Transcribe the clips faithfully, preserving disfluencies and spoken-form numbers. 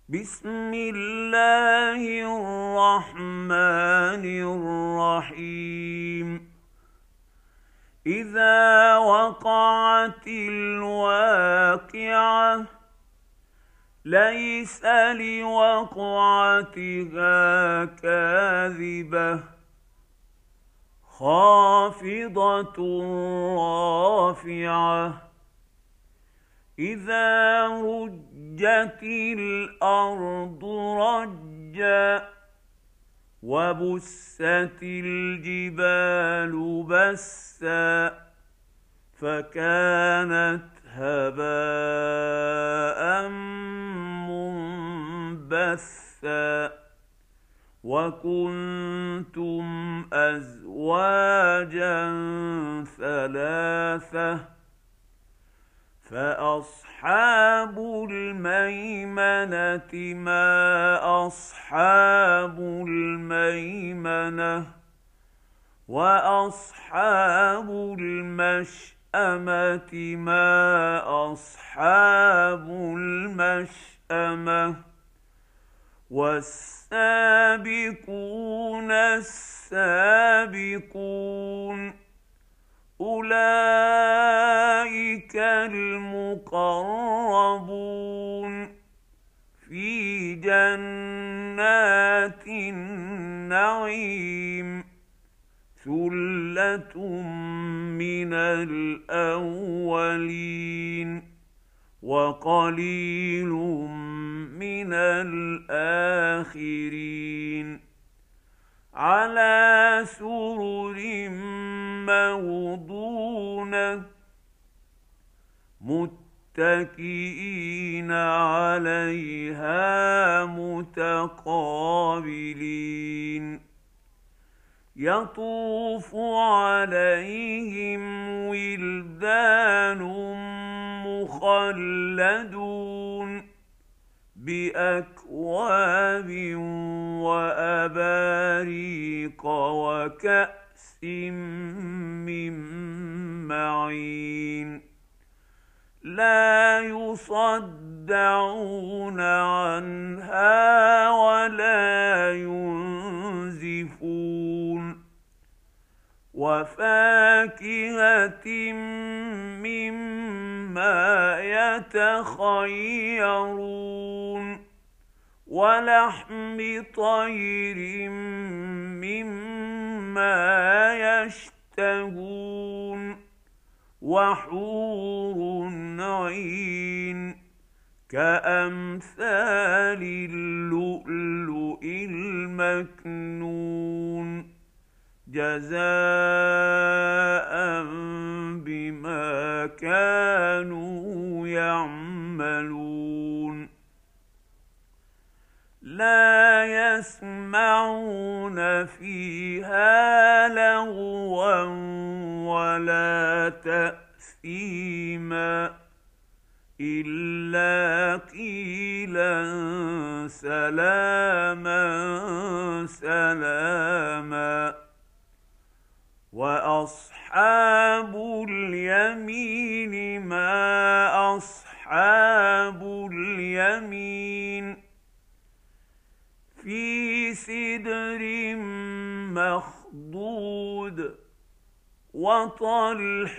بسم الله الرحمن الرحيم. إذا وقعت الواقعة ليس لوقعتها كاذبة خافضة رافعة إذا رجت الأرض رجا وبست الجبال بسا فكانت هباء منبثا وكنتم أزواجا ثلاثة فأصحاب الميمنة ما أصحاب الميمنة وأصحاب المشأمة ما أصحاب المشأمة والسابقون السابقون أولئك المقربون في جنات النعيم ثلة من الأولين وقليل من الآخرين على سرر موضونة متكئين عليها متقابلين يطوف عليهم ولدان مخلدون بأكواب وأباريق وكأس من معين لا يصدعون عنها ولا ينزفون وفاكهة مما يتخيرون ولحم طير مما يشتهون وحور عين كأمثال اللؤلؤ المكنون جزاء بما كانوا يعملون لا يسمعون فيها لغوا ولا تأثيما إلا قيلا سلاما سلاما وأصحاب اليمين ما أصحاب اليمين في سدر مخضود وطلح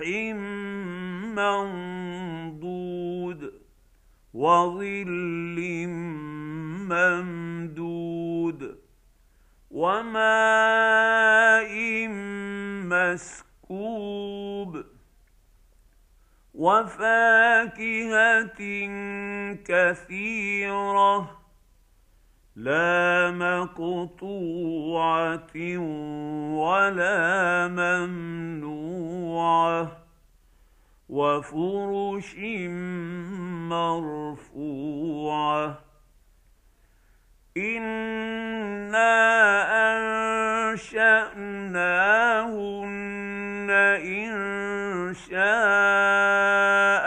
منضود وظل ممدود وماء مسكوب وفاكهة كثيرة لا مقطوعة ولا ممنوعة وفرش مرفوعة إنا أنشأناهن إنشاء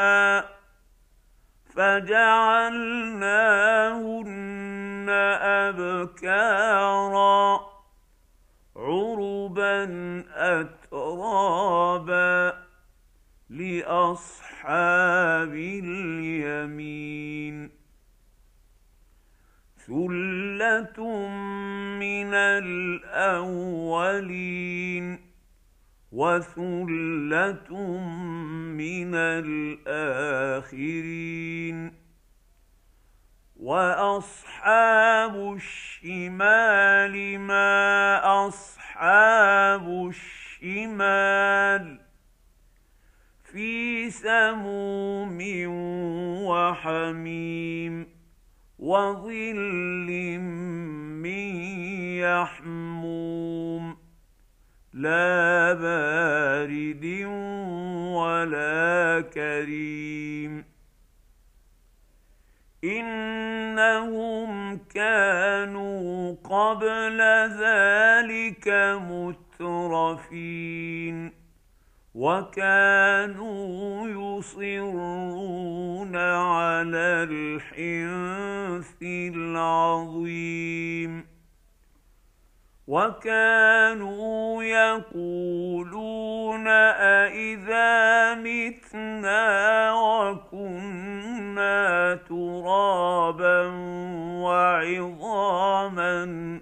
فجعلناهن أبكارا عربا أترابا لأصحاب اليمين وثلة من الأولين وثلة من الآخرين. وأصحاب الشمال ما أصحاب الشمال في سموم وحميم وظل من يحموم لا بارد ولا كريم. إنهم كانوا قبل ذلك مترفين وكانوا يصرون على الحنث العظيم وكانوا يقولون أإذا متنا وكنا ترابا وعظاما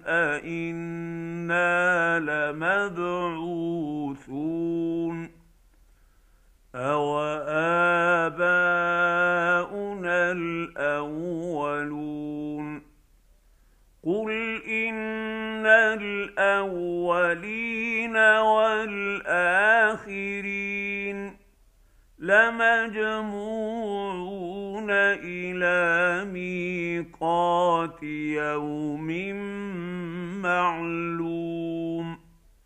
أإنا لمبعوثون أوآباؤنا الأولون قل إن الأولين والآخرين لمجموعون إلى ميقات يوم معلوم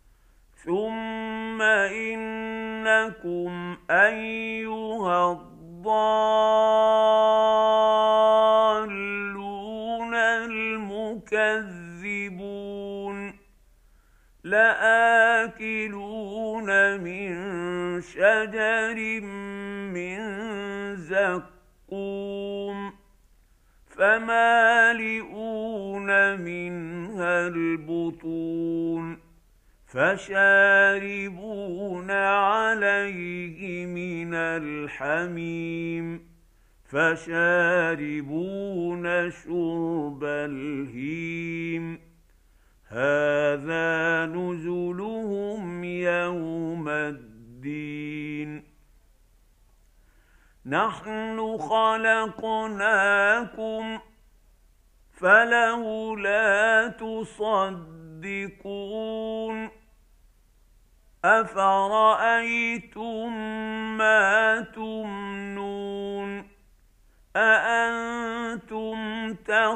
ثم إنكم أيها الضالون المكذبون لآكلون من شجر من زقوم فمالئون منها البطون فشاربون عليه من الحميم فشاربون شرب الهيم هذا نزلهم يوم الدين. نحن خلقناكم فلولا تصدقون أفرأيتم ما تمنون أأنتم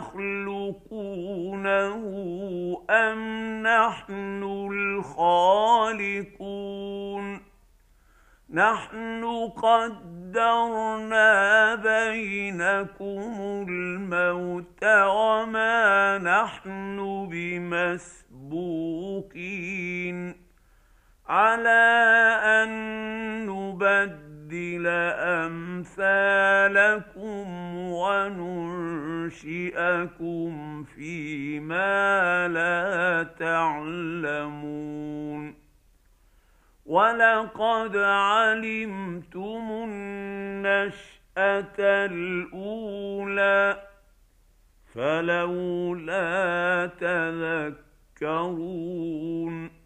تخلقونه أم نحن الخالقون نحن قدرنا بينكم الموت وما نحن بمسبوقين على أن نبدل أمثالكم وننشئكم فيما لا تعلمون ولقد علمتم النشأة الأولى فلولا تذكرون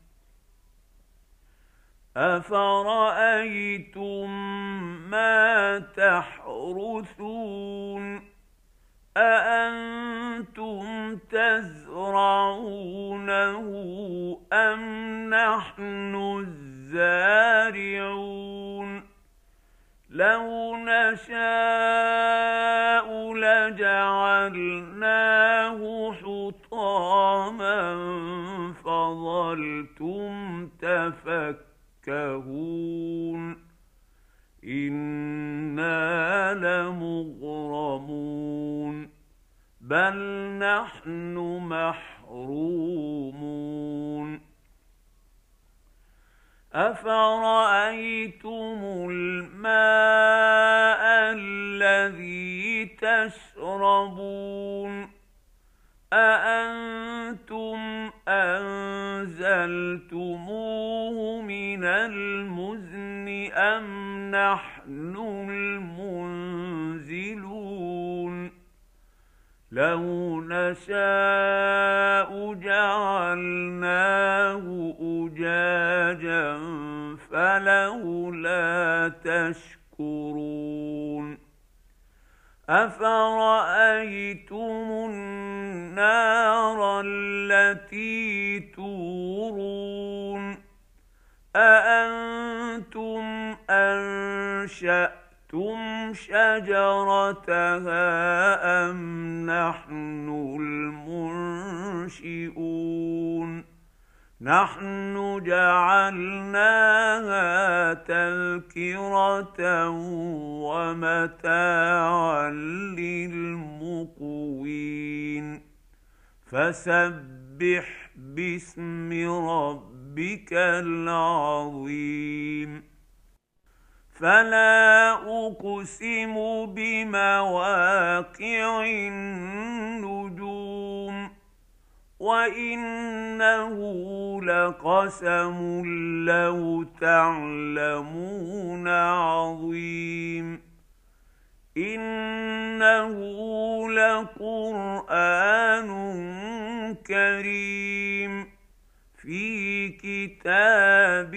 أفرأيتم ما تحرثون أأنتم تزرعونه أم نحن الزارعون لو نشاء لجعلناه حطاما فظلتم تفكهون إنا لمغرمون بل نحن محرومون أفرأيتم الماء الذي تشربون أأنتم أنزلتموه من المزن أم نحن المنزلون لو نشاء جعلناه أجاجا فلولا تشكرون أفرأيتم النار التي تورون أأنتم أنشأتم شجرتها أم نحن المنشئون نحن جعلناها تذكرة ومتاعا للمقوين فسبح باسم ربك العظيم فلا أقسم بمواقع النجوم وإنه لقسم لو تعلمون عظيم إنه لقرآن كريم في كتاب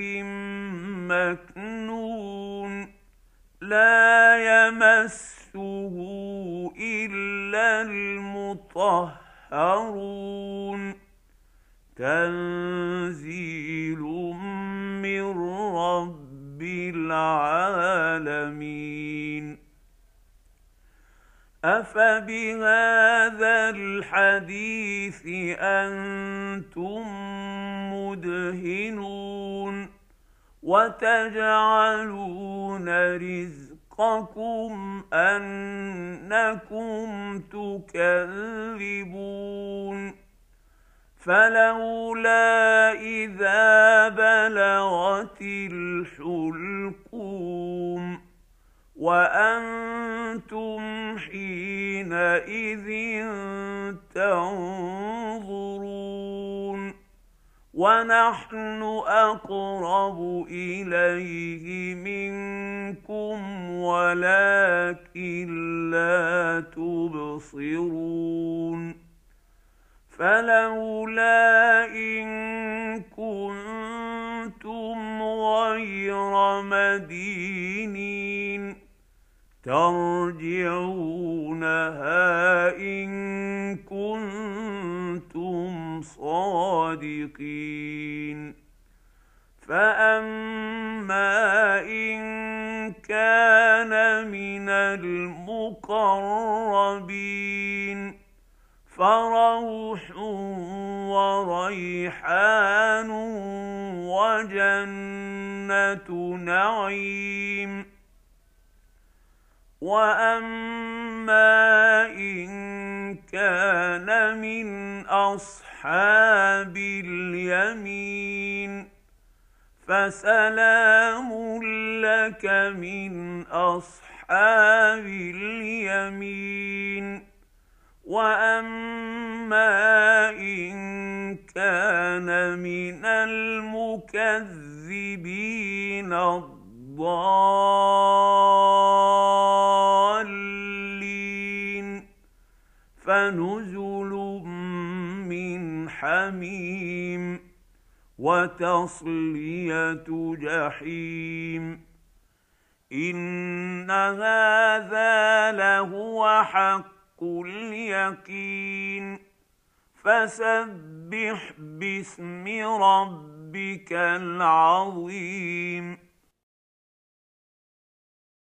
مكنون لا يمسه إلا المطهرون تنزيل من رب العالمين أفبهذا الحديث أنتم مدهنون وتجعلون رزقكم أنكم تكذبون فلولا إذا بلغت الحلقوم وأنتم حينئذ تنظرون ونحن أقرب إليه منكم ولكن لا تبصرون فلولا إن كنتم غير مدينين ترجعونها إن كنتم صادقين فأما إن كان من المقربين فروح وريحان وجنة نعيم وأما إن كان من أصحاب اليمين فسلام لك من أصحاب اليمين وأما إن كان من المكذبين الضالين فنزل من حميم وتصلية جحيم إن هذا لهو حق اليقين فسبح باسم ربك العظيم